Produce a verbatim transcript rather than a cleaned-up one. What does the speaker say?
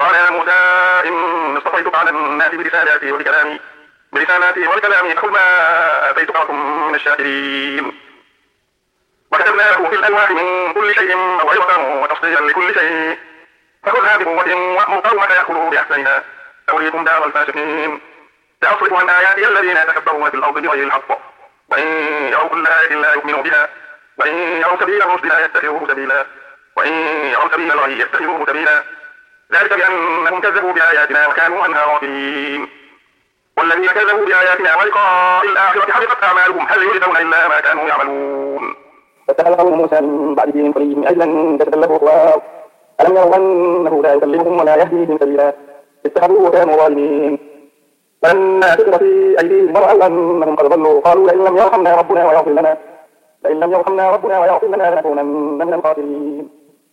قال يا موسى إني اصطفيتك على الناس برسالاتي وبكلامي برسالاتي وبكلامي فخذ ما آتيتك وكن من الشاكرين. وكتبنا له في الألواح من كل شيء موعظة وتفصيلا لكل شيء فخذها بقوة وأمر قومك يأخذوا بأحسنها سأريكم دار الفاسقين. سأصرف عن آياتي الذين يتكبرون في الأرض بغير الحق وإن يروا كل آية لا يؤمنوا بها وإن يروا سبيل الرشد لا يتخذوه سبيلا وإن يروا سبيل الغي يتخذوه سبيلا ذلك بأنهم كذبوا بآياتنا وكانوا عنها غافلين. والذين كذبوا بآياتنا ولقاء الآخرة حبطت أعمالهم هل يجزون إلا ما كانوا يعملون. فاتخذ موسى من بعده من حليهم عجلا تتلبه خوار ألم يروا أنه لا يكلمهم ولا يهديهم سبيلا اتخذوه وكانوا ظالمين. فلما سكر في أيديهم ورأوا أنهم قد ضلوا قالوا لئن لم يرحمنا ربنا ويغفر لنا لئن لم يرحمنا ربنا ويغفر لنا لنكونن من الخاسرين.